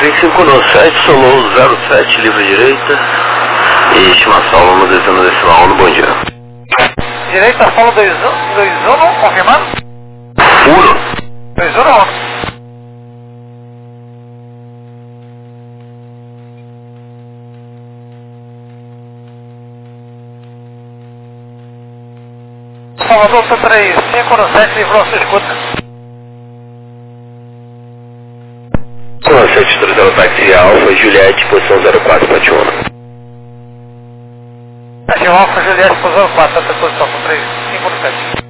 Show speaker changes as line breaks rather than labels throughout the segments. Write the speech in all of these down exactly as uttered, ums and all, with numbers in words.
vinte e cinco no sete, Solou zero sete, livre direita. E estimação, vamos dezembro decimal um, bom dia.
Direita, solo dois um, confirmando?
Puro.
dois um. Salvador, três cinco no sete, livrou sua escuta.
sete três zero táxi Alfa, Juliette, posição zero quatro, Pationa.
Táxi Alfa, Juliette, posição quatro, essa posição, três cinco no sete.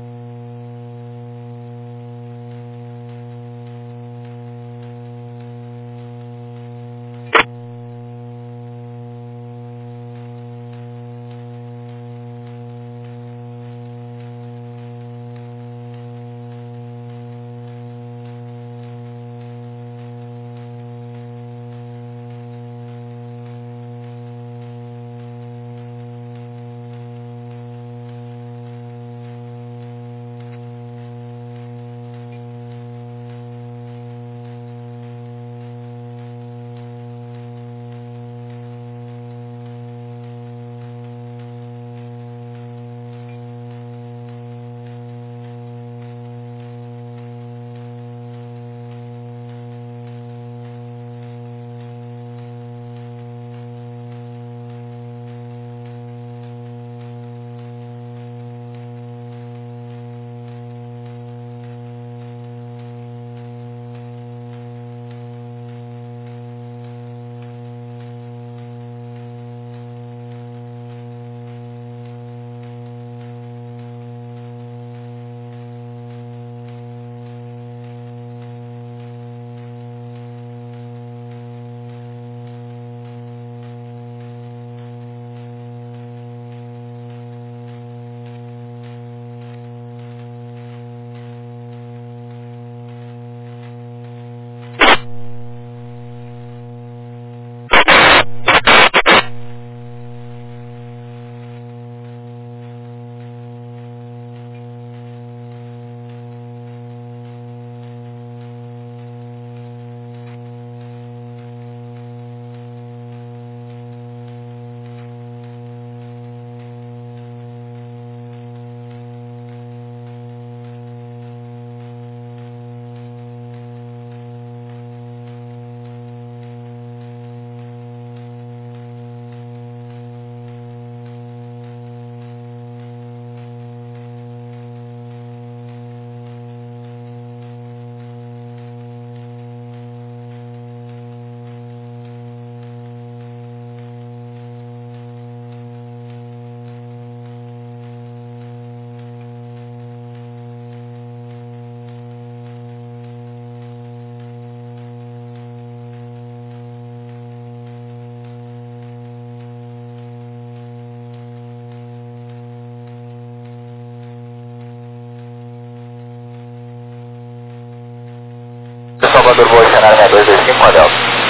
Salvador, vou acionar minha dois dois cinco, Adel.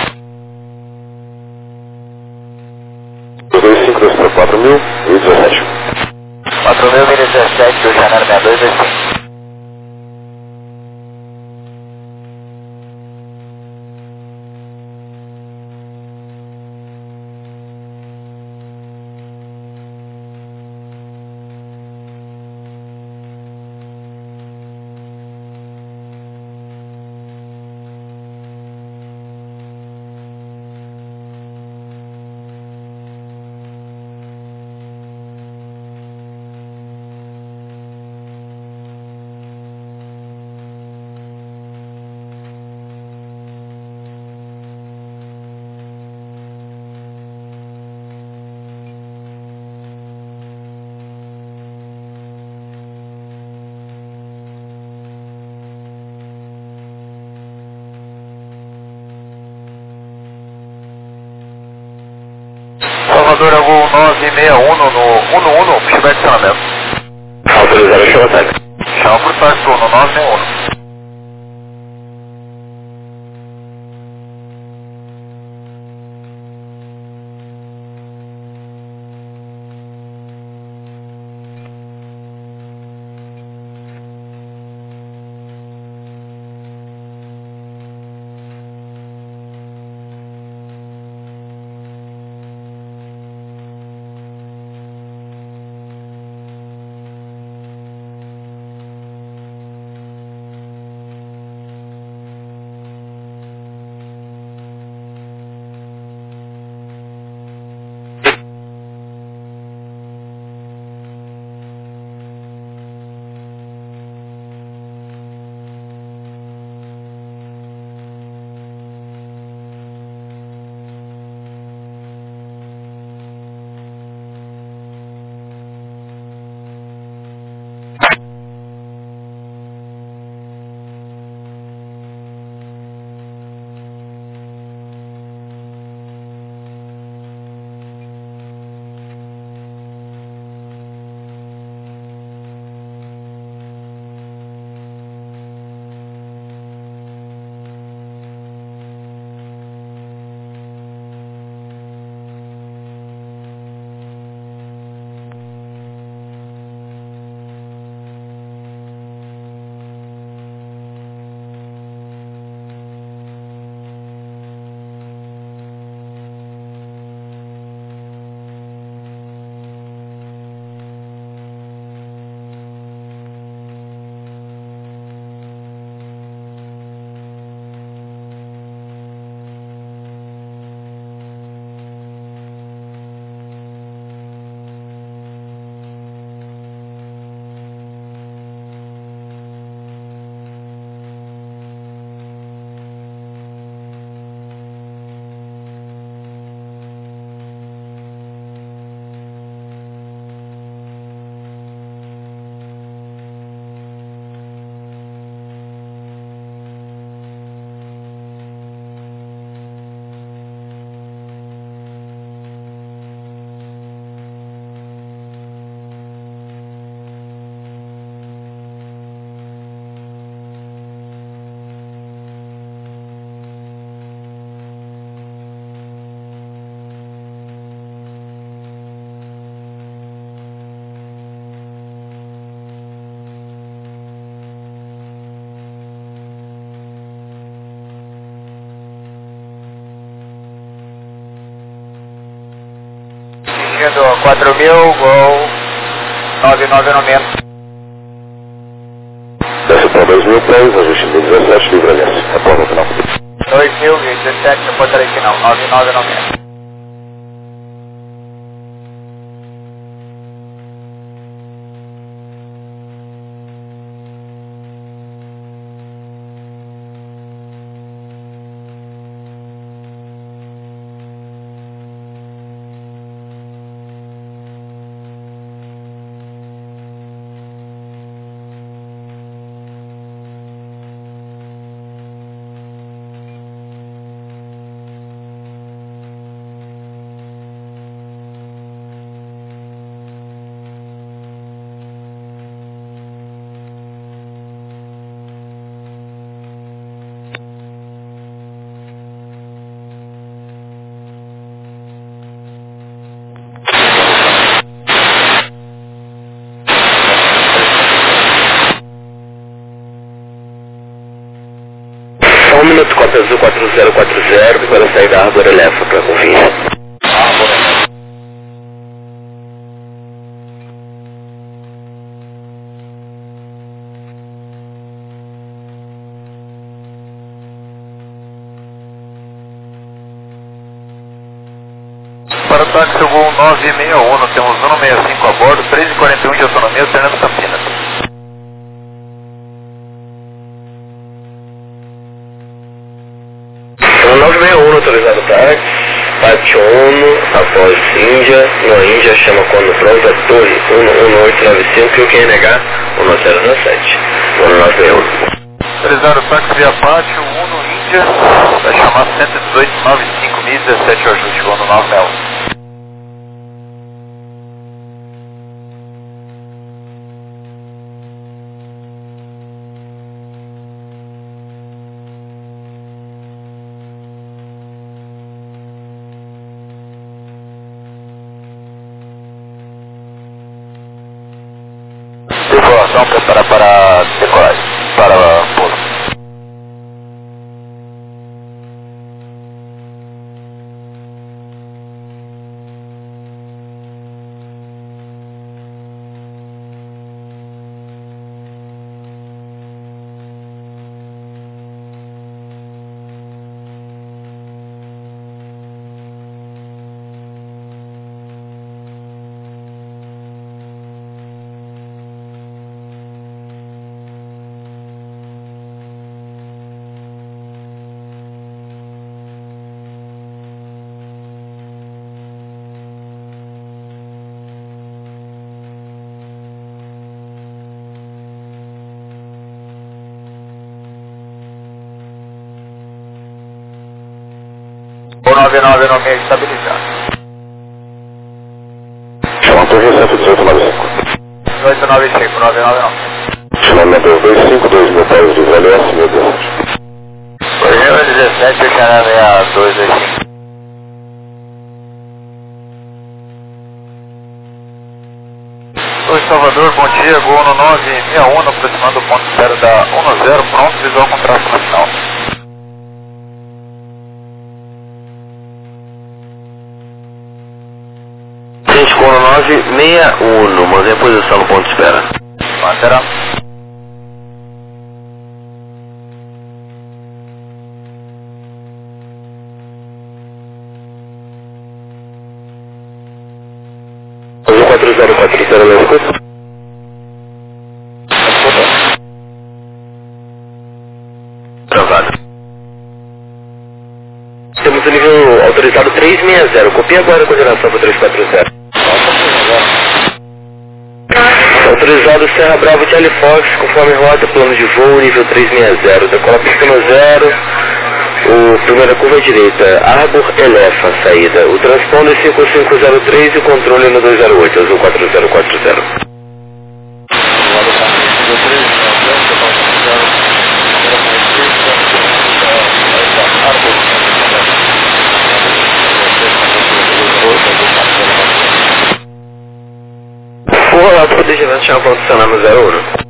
dois cinco dois para quatro mil e dezessete.
quatro mil e dezessete, do Janela sessenta e dois vinte e cinco. Salvador, eu vou nove seis um no um um, puxback acionamento.
Autorizado, chama táxi.
Chama por táxi no nove seis um. dirigindo quatro mil, Gol nove nove no menos.
Desce para dois mil pés, ajuste mil e dezessete, livramento. Retorno no final.
dois mil e dezessete no ponto original, nove nove no menos.
um minuto, quatro azul quatro zero quatro zero, para sair da Arbor Elefa para convir.
Para o táxi Gol nove seis um, temos um sessenta e cinco a bordo, três e quarenta e um de autonomia, Fernando Campinas.
nove seis um, autorizado táxi, Pátio Uno, após Índia, no Índia, chama quando pronto, a Torre um um oito nove cinco, e o Q N H um zero zero sete, um nove seis um.
Autorizado táxi via Pátio Uno, Índia, vai chamar cento e dezoito, nove cinco mil e dezessete, o ajuste, Gol no nove seis um. Informação preparar para decolagem, para pouso. O nove nove no meio estabilizado.
Chama Torre cento e dezoito nove cinco.
dezoito nove cinco, nove nove nove.
Chamamento dois dois cinco, dois mil pés, livre L S, mil e dezessete.
dois mil e dezessete, canal seis dois dois cinco. Oi, Salvador, bom dia, Gol no nove seis um, aproximando o ponto zero da um zero, pronto, visual com traço no final.
Gente, com nove seis um, mantenha a posição no ponto de espera.
Manterá.
Azul quatro zero quatro zero, na escuta. Travado. Temos o nível autorizado três seis zero. Copia agora a coordenação para três quatro zero. Autorizado Serra Bravo Charlie Fox, conforme rota, plano de voo, nível três seis zero. Decola pista zero. O primeira curva à direita, Arbor Elefa, saída. O transponder cinco cinco zero três e o controle no dois zero oito, azul quatro zero quatro zero. O relato para o Degenante chama para adicionar no zero um.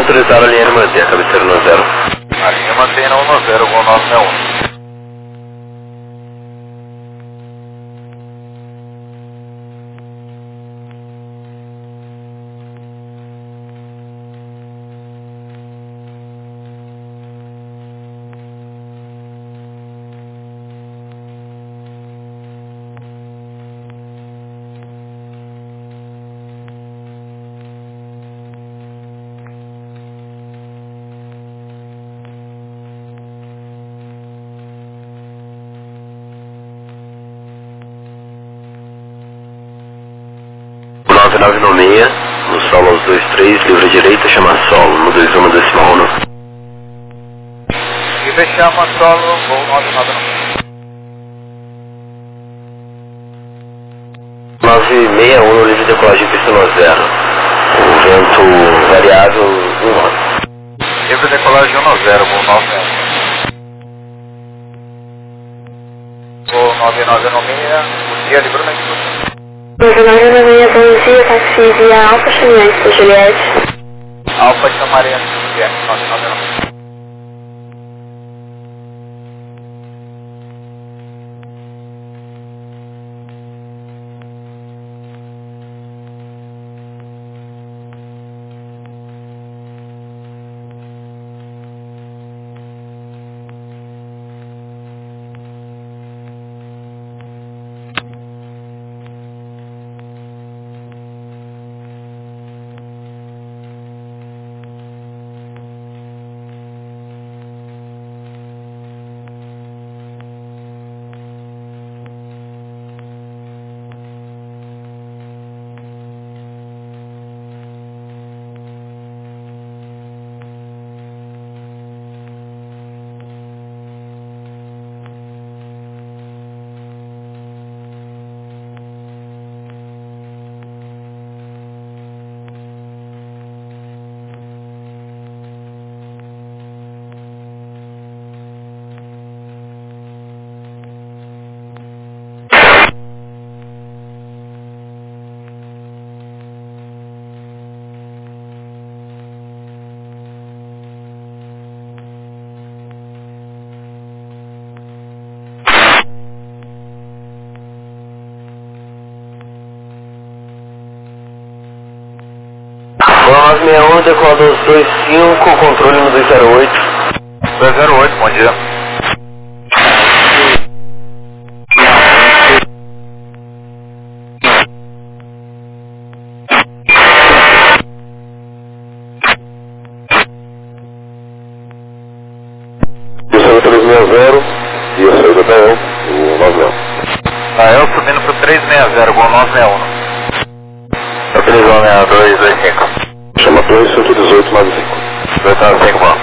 autorizado a linha manter, cabeceira no zero.
A linha mantém na um zero, voo nove seis um.
nove nove nove seis, no solo aos dois três, livre à direita, chama solo, no dois um decimal um.
Livre chama solo, voo nove nove nove.
nove seis um, livre decolagem pista no zero. O vento variável um nove.
Livre decolagem um zero, voo nove seis um. Voo nove nove nove seis, o dia livre na discussão.
nove nove nove seis, bom dia, taxi via Alfa Chamanhense, Juliette.
Alfa Chamanhense, Juliette, nove nove nove.
nove seis um, decola dois dois cinco, controle no dois zero oito.
dois zero oito, bom dia.
Descendo três seis zero e a saída da El, o nove um.
A El subindo pro três seis zero, voo nove seis um.
Autorizado a dois dois cinco. Chama dois cento e dezoito nove cinco.
dois nove cinco, bom.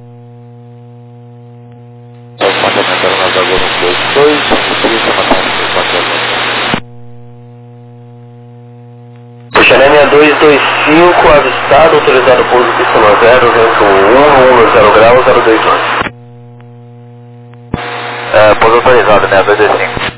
Xereme dois dois cinco, avistado, autorizado pouso pista no zero, vento um, um zero graus, zero dois nove.
É, pouso autorizado, né, dois dois cinco.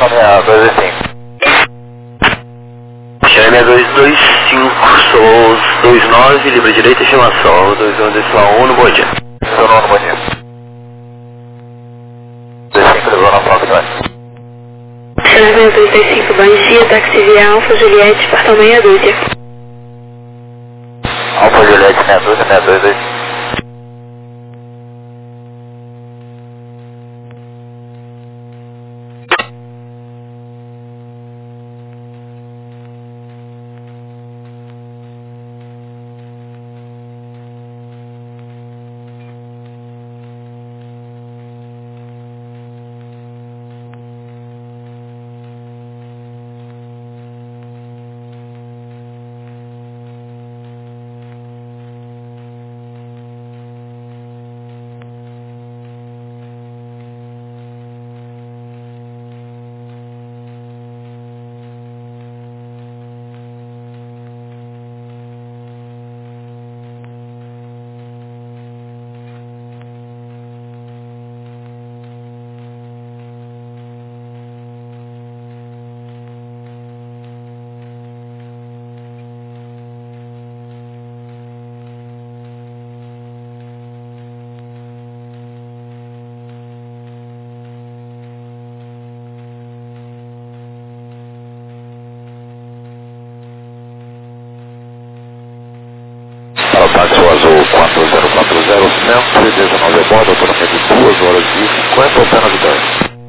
China seis dois cinco.
China dois dois cinco, Solos dois nove, livre direita, estimação dois um decimal um, no bom dia.
Seu nono, bom dia. dois cinco, levou na Fox, vai.
China dois dois cinco, bom dia, táxi via Alfa Juliette, portão meia dúzia.
Alfa Juliette, meia dúzia, meia dois dois.
Para o táxi azul quatro zero quatro zero, cento e dezenove a bordo, autonomia de duas horas e cinquenta, apenas de dez.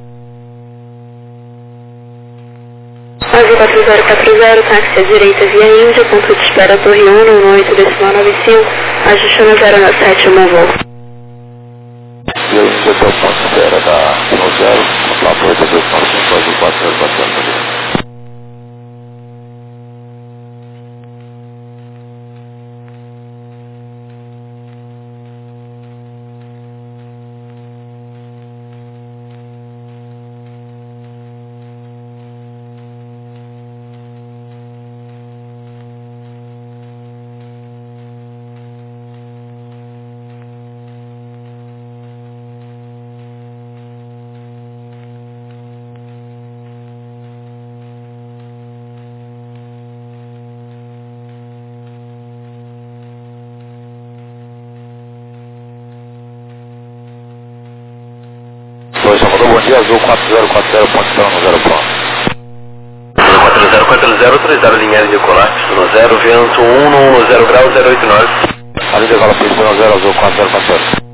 Azul quatro zero quatro zero, táxi à direita via Índia, ponto de espera Torre um, no oito decimal nove cinco, ajustando zero nove sete, um voo.
E a Índia até o ponto de espera da um zero, contato oito dois nove cinco, azul quatro zero quatro zero. Dois, Salvador, bom dia, azul quatro zero quatro zero, ponto de no zero ponto.
quatro zero quatro zero, autorizado linear de colapso no zero, vento um no zero grau, zero oito nove.
Ali decola pista no zero, azul quatro zero quatro zero.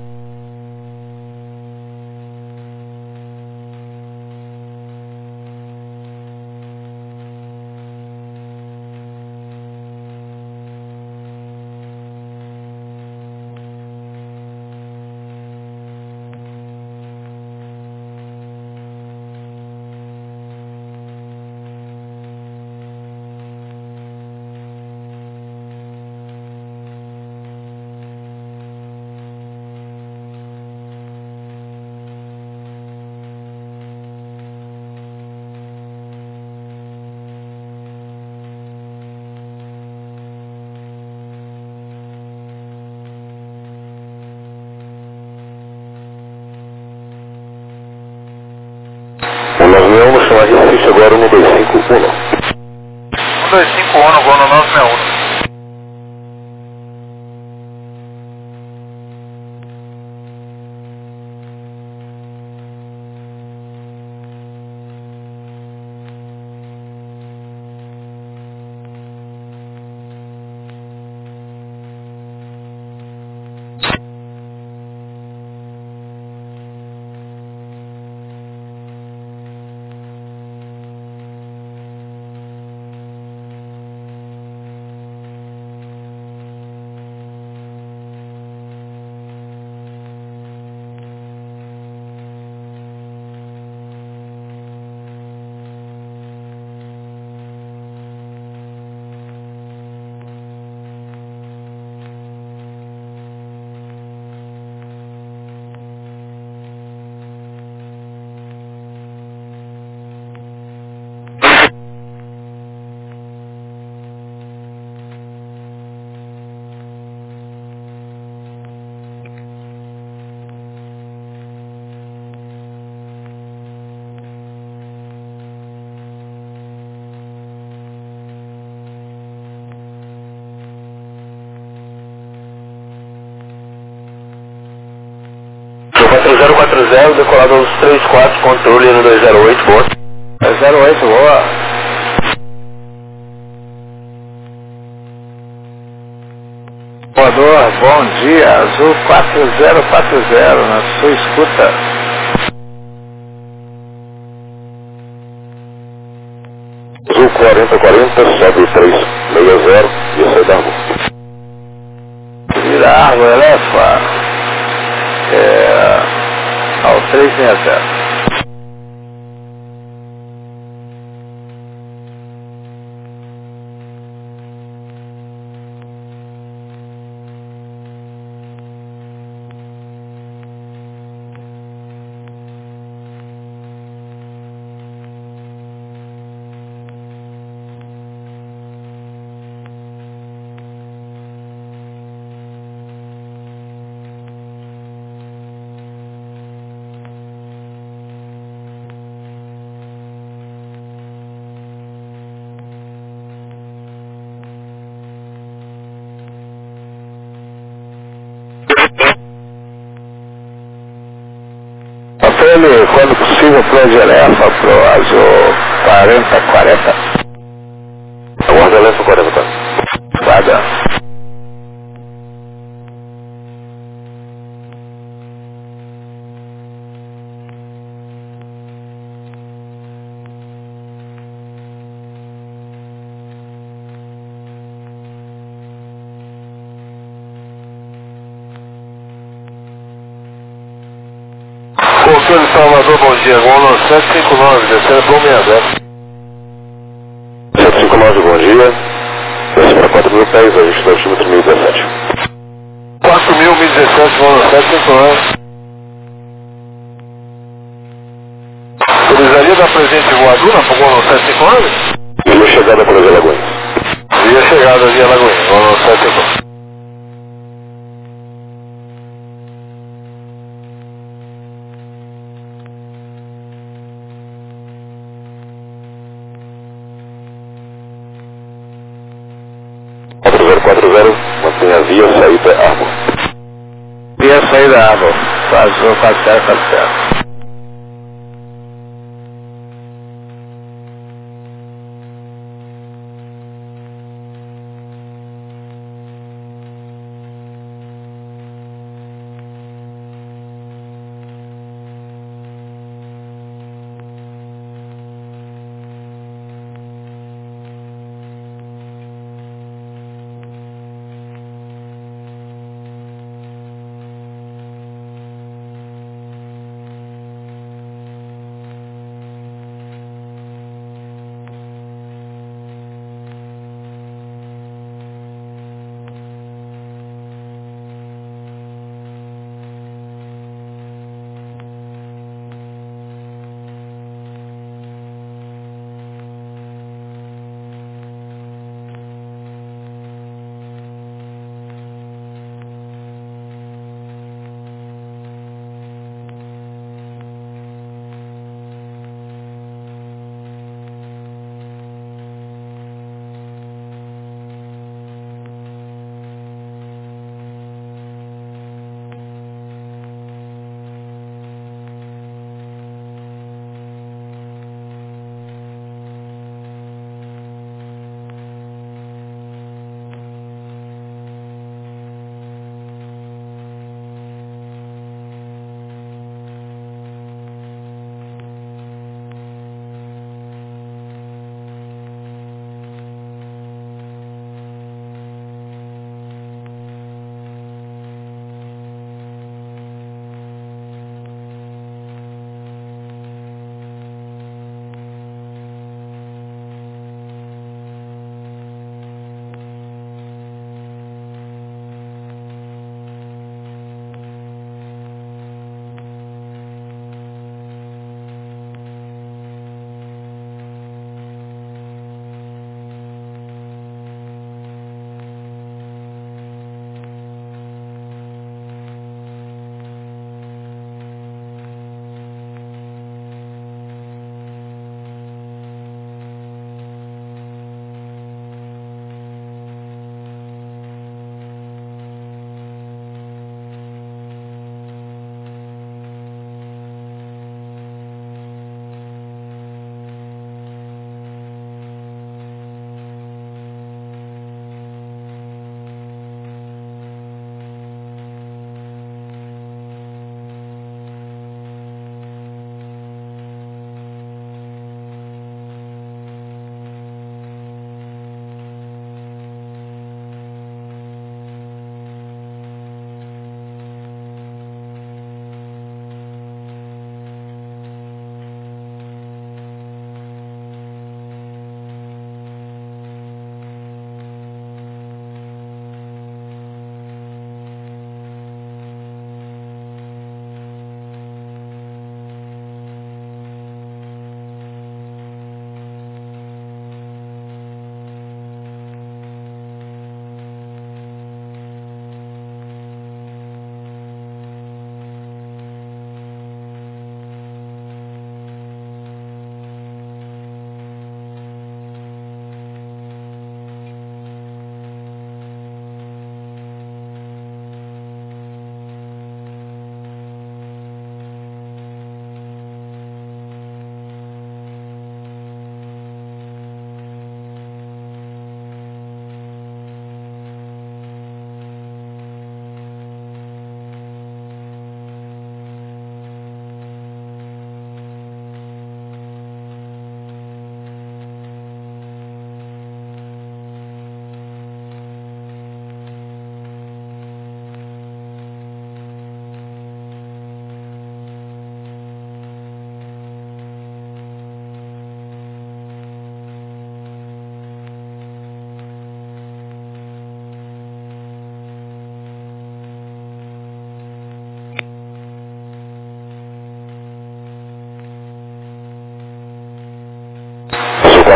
O nove seis um, chama Recife, agora um dois cinco um.
um dois cinco um, voo no nove seis um.
zero quatro zero, decolado aos três quatro, controle no dois zero oito, boa.
dois zero oito, boa. Voador, bom dia, Azul quatro zero quatro zero, na sua escuta.
Azul quarenta quarenta, sobe três seis zero e sai da rua.
Vira água, elefa. É, ao três seis zero. Ele, quando possível, para o Elefa, para o Azul quarenta quarenta.
Aguarda Elefa quarenta quarenta.
Guarda.
Controle de Salvador, bom dia, Golo sete cinco nove, descendo para um seis zero.
sete cinco nove, bom dia. Desce para quatro mil pés, a gente está no mil dezessete.
quatro mil, mil dezessete, Golo sete cinco nove. Autorizaria dar presente voadora para o Golo sete cinco nove?
Via chegada para as Alagoas.
Via chegada via Alagoinha, Golo sete cinco nove.
quatro zero quatro zero, mantenha a via saída árvore.
Via saída árvore. Azul quatro zero quatro zero.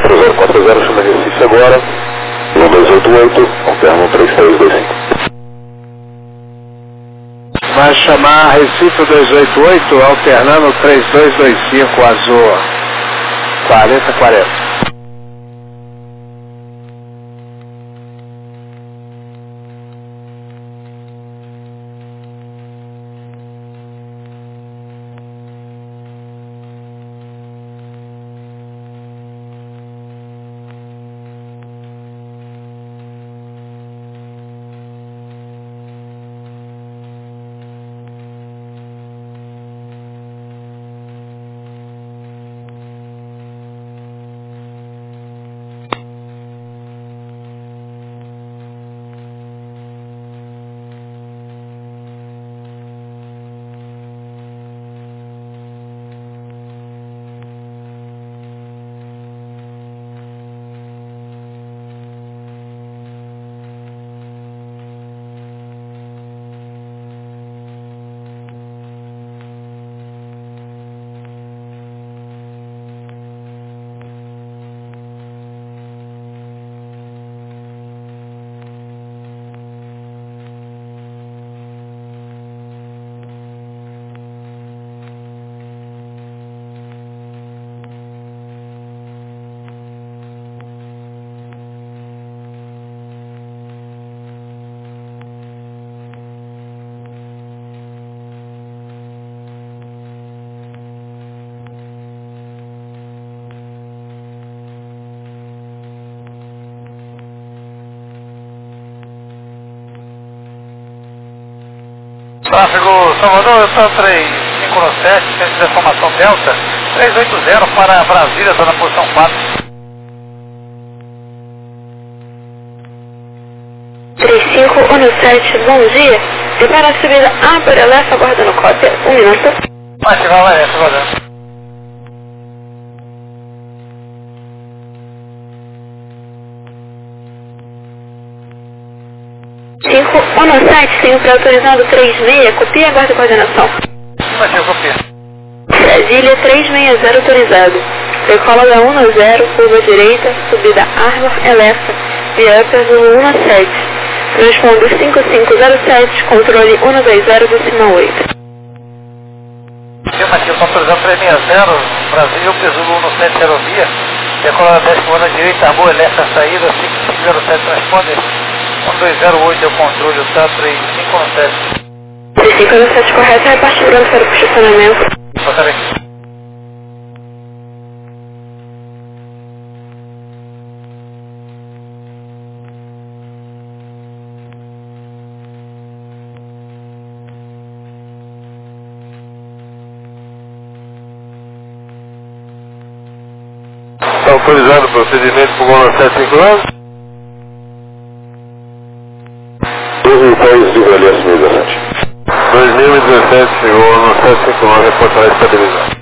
quatro zero quatro zero, chama Recife agora. um dois oito oito, alterno três três dois cinco.
Vai chamar Recife dois oito oito, alternando três dois dois cinco, azul quarenta quarenta.
Tráfego Salvador, eu três cinco sete, centro de formação Delta, três oito zero para Brasília, está na posição quatro.
três cinco um sete, bom dia. Prepara a subida A para Elef, aguardando cópia, um minuto.
Vai ativar, vai, aguardando.
cinco um sete, tenho pré-autorizado três seis, copia e aguarda coordenação.
Vai ser, copia.
Brasília três seis zero autorizado. Decola da um zero, curva direita, subida Arbor Elefa, via Upper do um sete. Transpondo cinco cinco zero sete, controle um dois zero, decimal oito.
Firma aqui, eu estou autorizando três seis zero, Brasil, Pesulo um sete, Aerovia. Decola da dez, curva direita, Arbor Elefa, saída, cinco cinco zero sete, transponder. um dois zero oito é o controle, tá? três cinco um sete.
três cinco um sete correto, reparte branco para o estacionamento.
Botar aqui.
Está autorizado o procedimento por Gol sete cinco nove? dois de Relha Assumido, dois mil e dezessete, chegou no sete cinco nove, reportar estabilizado.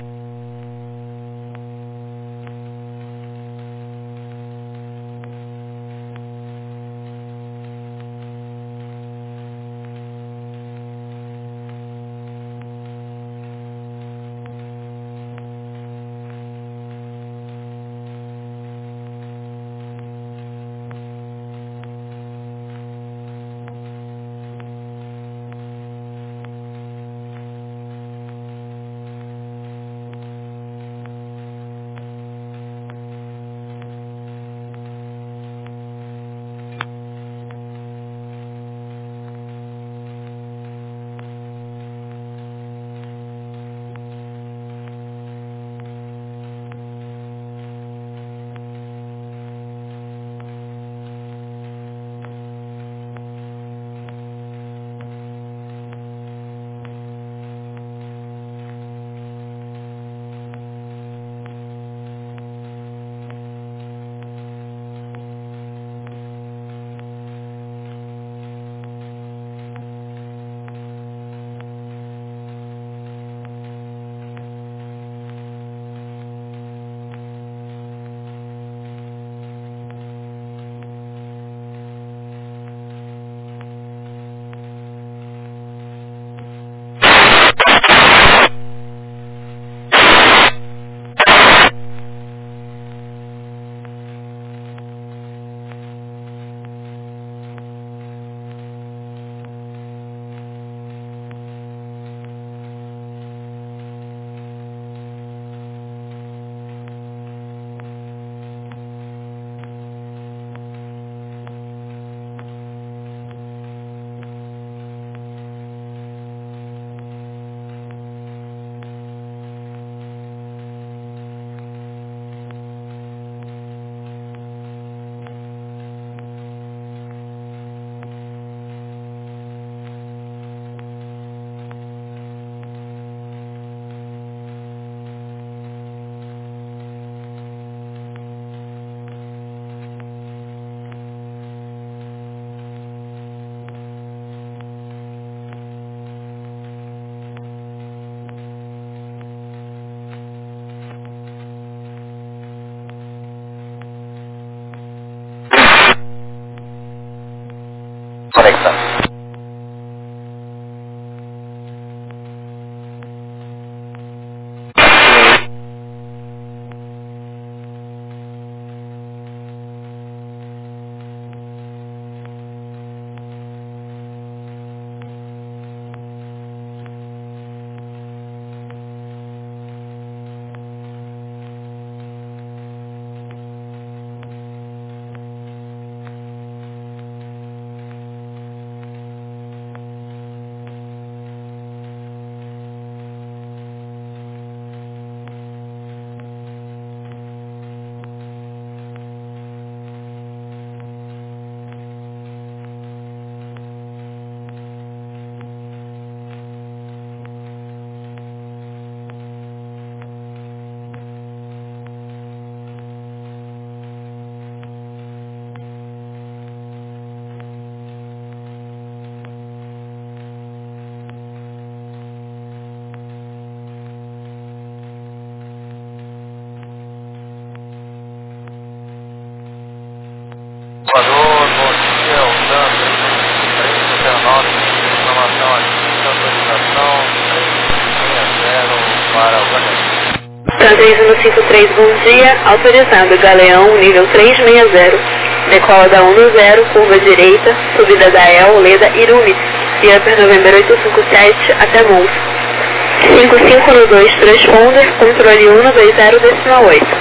três um cinco três, bom dia, autorizado, Galeão, nível três seis zero, decola da um no zero, curva direita, subida da El, Leda, Irumi, e Upper November oito cinco sete até Mons. cinco cinco no dois, transponder, controle um no dois zero, decimal oito.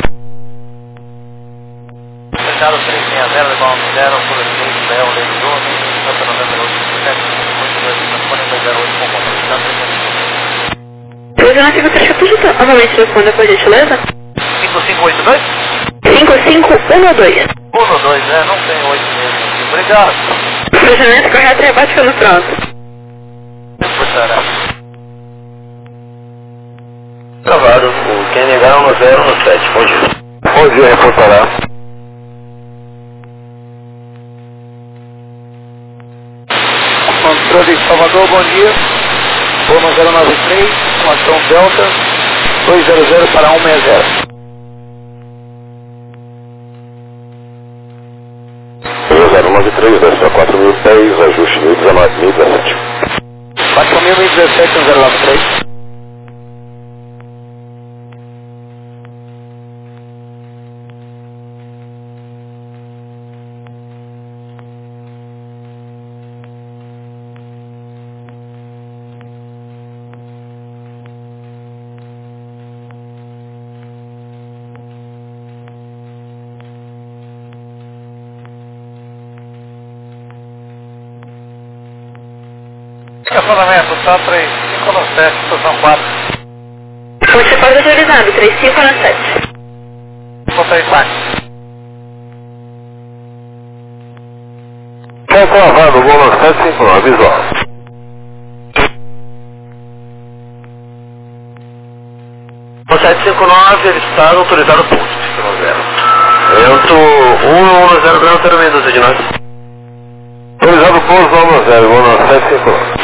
Fechado três seis zero, decola no zero, curva direita da El, Leda, Irumi, Upper November oito cinco sete, transponder dois zero oito, com controle.
dois zero cinco três, tudo novamente responda por gentileza.
cinco cinco oito dois?
cinco cinco um dois.
um dois, é, não tem oito mesmo aqui. Obrigado.
Funcionamento correto, rebate ficando pronto.
Reportará.
Gravado, o Q N H um zero um sete, bom dia.
Bom dia, reportará. Controle Salvador, bom dia. Bono zero nove três, com ação Delta, dois zero zero para um seis zero.
zero nove três, desce a quatro mil e dez, ajuste mil e dezenove, mil e dezessete.
quatro mil e dezessete, um zero nove três.
Estacionamento, tá três cinco sete, estação quatro.
Você pode autorizado, três cinco sete.
Volta aí, quatro.
Quer cravado, Bono sete cinco nove, visual.
O sete cinco nove, ele está autorizado posto, fica no zero. Vento um um zero, Grão zero seis doze de nós.
Autorizado posto, Bono zero, Bono sete cinco nove.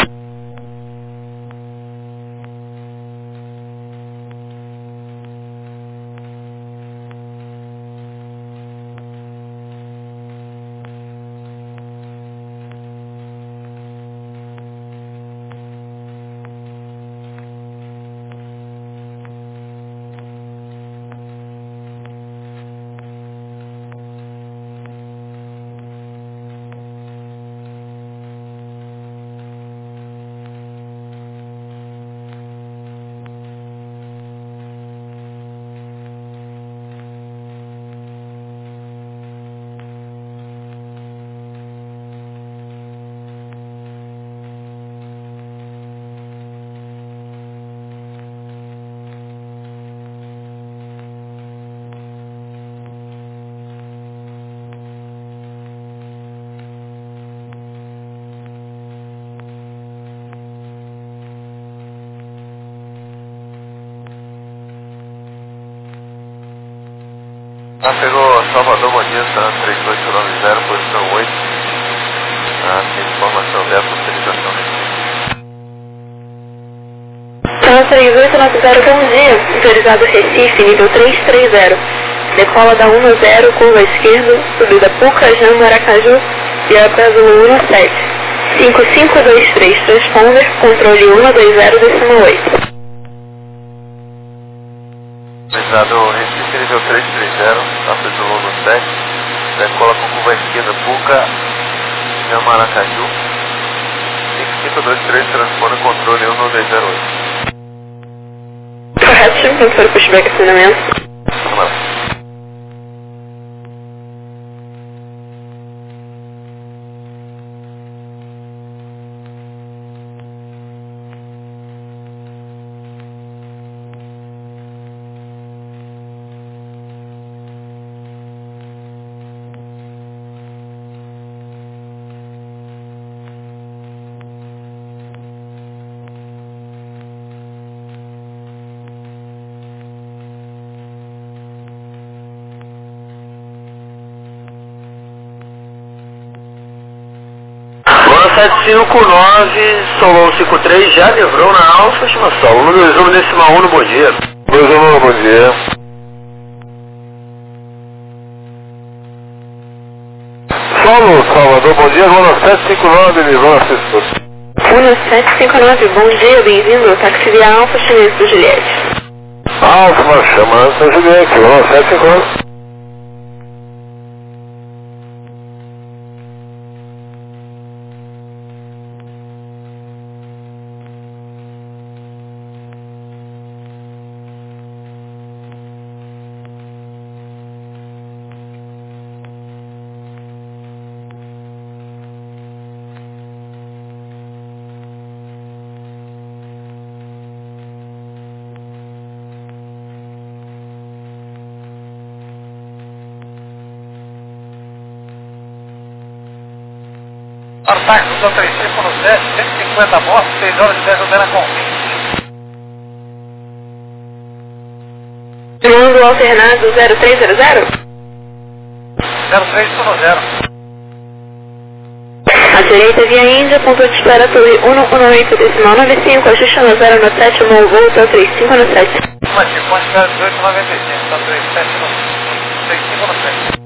Ah, pegou Salvador, bom dia, tá três dois nove zero, posição oito. Ah, tem informação dessa, autorização nesse.
Então, três oito nove zero, bom dia, autorizado Recife, nível três três zero. Decola da um no zero, curva esquerda, subida Pucajã, Maracaju, e Upper Azul um sete. cinco cinco dois três, transponder, controle um dois zero, decimal oito.
Autorizado Recife, nível três três zero, Upper Azul um sete. Decola com curva esquerda, Puca, Jean Maracaju. cinco cinco dois três, transponder, controle um dois zero oito.
Correto, então foi o pushback acionamento.
Vamos lá.
sete cinco nove, Solon cinco três, já livrou na alfa, estimação. um dois um, decimal um, bom dia.
dois um, bom dia. Solo, Salvador, bom dia, Lona sete cinco nove, livrou na Cisco.
um sete cinco nove, bom dia, bem-vindo ao táxi via Alfa Chinês do Juliette.
Alfa, chamando São Juliette, um sete cinco um.
Para o táxi do trinta e cinco no sete, cento e cinquenta mortos, seis horas e dez Udena com vinte.
Segundo alternado zero três zero zero?
zero três no zero.
À direita via Índia, ponto de espera torre cento e dezenove decimal noventa e cinco, ajuste no zero no sete, mão volta trinta e cinco no sete.
Uma tipo, ponto de espera dezoito noventa e cinco, está trinta e sete no trinta e cinco no sete.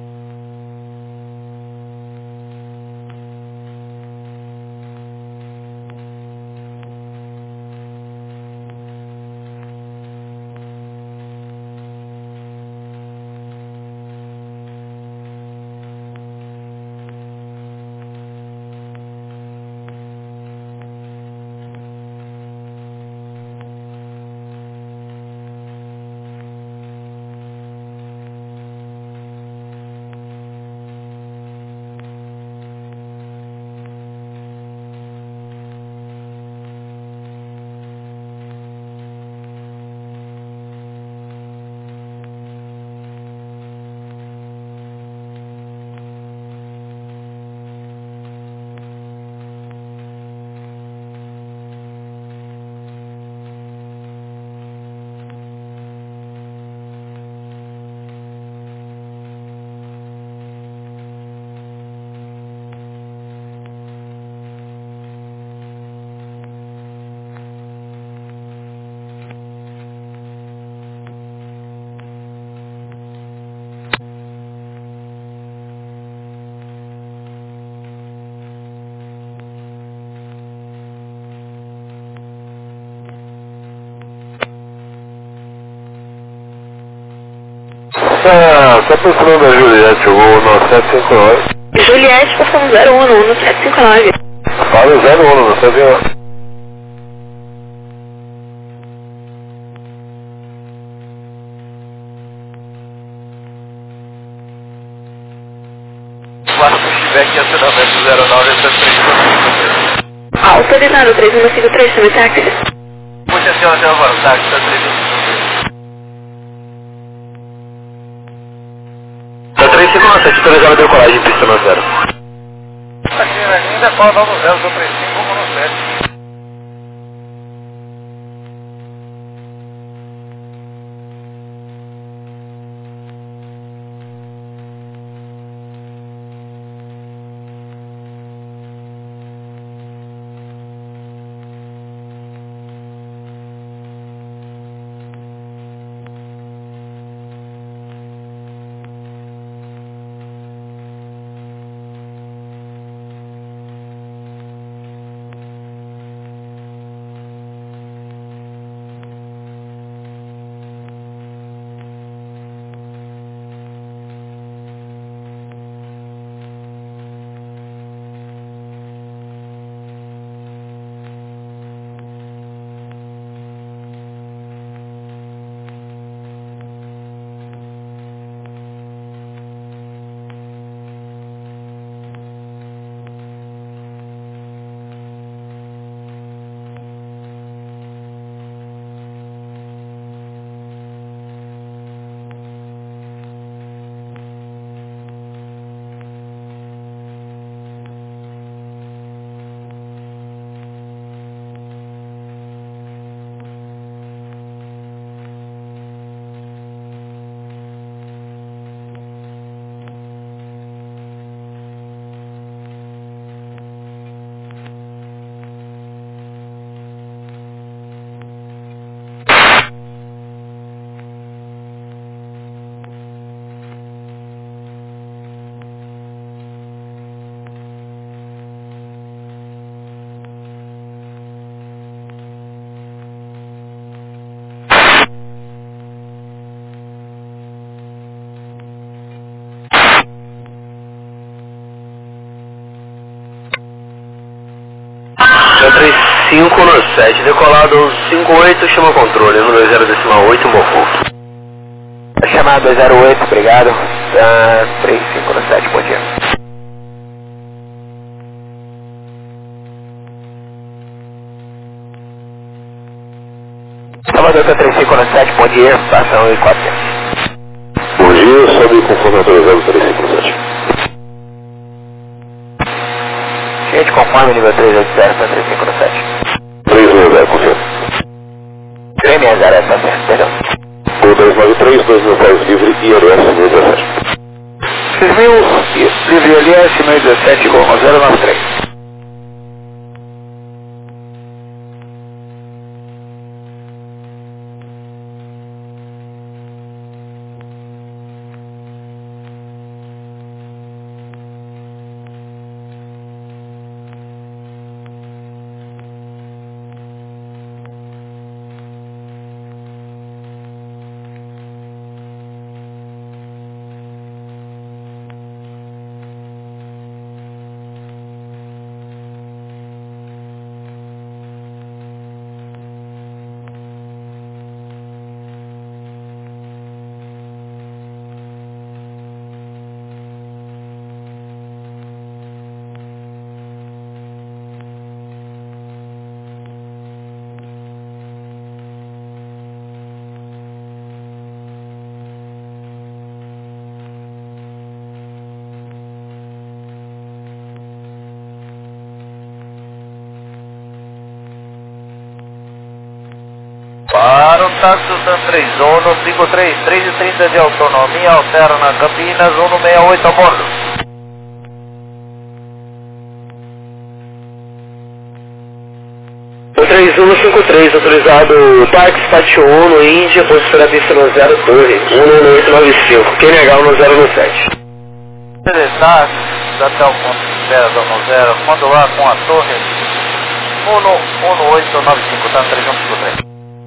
Está procurando a Juliette, o no sete cinco nove.
Juliette, portão zero um no sete cinco nove.
Fala zero um no sete cinco nove.
Quarto feedback acionamento zero nove até três cinco.
Autorizado três um cinco três, chame táxi.
Puxa assim, até agora, o táxi está três um cinco três.
Tá três cinco nove sete, autorizado decolagem, pista no zero.
Aqui ainda é qual no zero, do trinta e cinco no sete.
três cinco no sete, decolado cinco oito, chama o controle, no dois zero decimal oito, Mofu.
Chamada dois zero oito, obrigado. Uh, três cinco no sete, bom dia. Salvador três cinco no sete, bom dia, estação e quatrocentos.
Bom dia, sobe conforme autorizado três cinco no sete.
Gente, conforme nível três oito zero para três cinco no sete.
três seis zero, confirma.
três seis zero, é, tá certo, perdão.
O dois nove três, dois mil pés livre e L S mil dezessete.
seis mil, livre L S mil dezessete, Goma zero nove três.
Para o táxi San três um, cinco três, três e trinta de autonomia, altera na Campinas, um sessenta e oito a bordo.
três um cinco três, autorizado táxi Pátio um no Índia, posição pista no zero Torre, um nove oito nove cinco, quem legal no zero no sete.
Táxi, até o ponto de espera do no zero, quando lá com a torre, um oito nove cinco, tá no três um cinco três.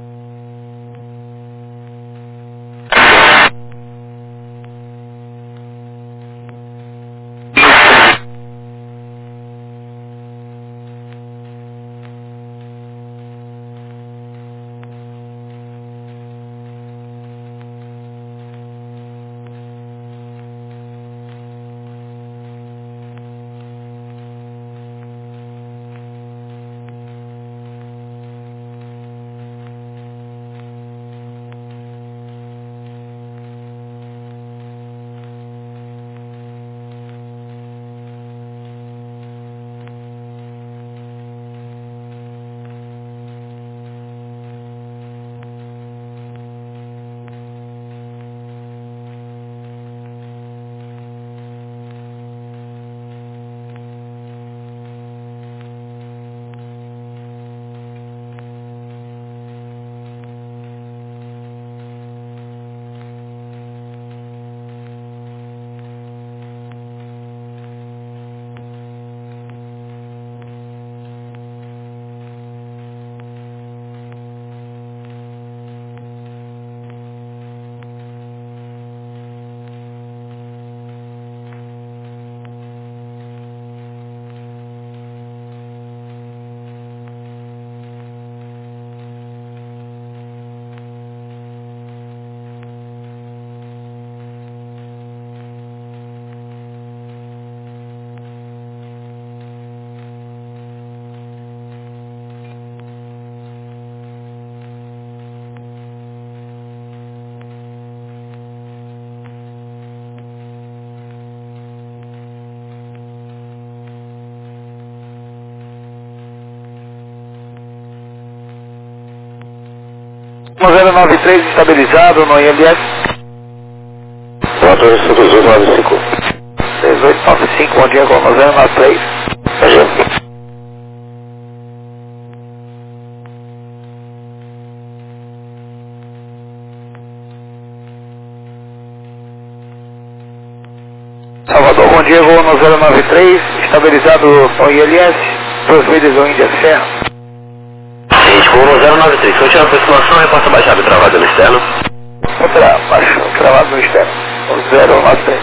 zero nove três estabilizado no I L S.
quatro oito nove cinco.
três oito nove cinco, bom dia, Goma zero nove três. Salvador, bom dia, voo no zero nove três, estabilizado no I L S, duas vezes o Índia Serra.
Gente, voo no zero nove três, continua a aproximação, reporta baixada travada no externo.
Outra baixa, travado no externo, no zero nove três.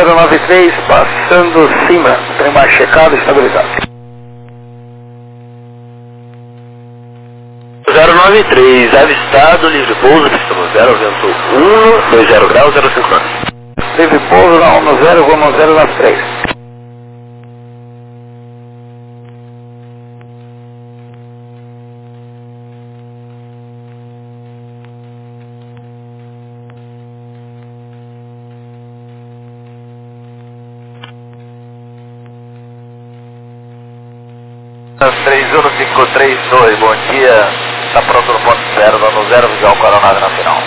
zero nove três, passando cima, trem mais checado, estabilizado.
zero nove três, avistado, livre pouso, pista no zero, vento um, dois zero graus, zero cinco nove.
Livre pouso na um zero, vou no zero nove três.
três um cinco três dois, bom dia, está pronto no ponto zero, dando zero, visual com a aeronave na final.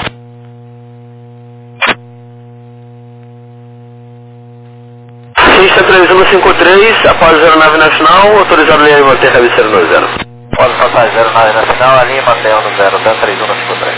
Pista três um cinco três, após zero nove na final, autorizado linha e manter cabeceira no zero.
Pode passar zero nove na final, a linha mantém no zero, dando três um cinco três.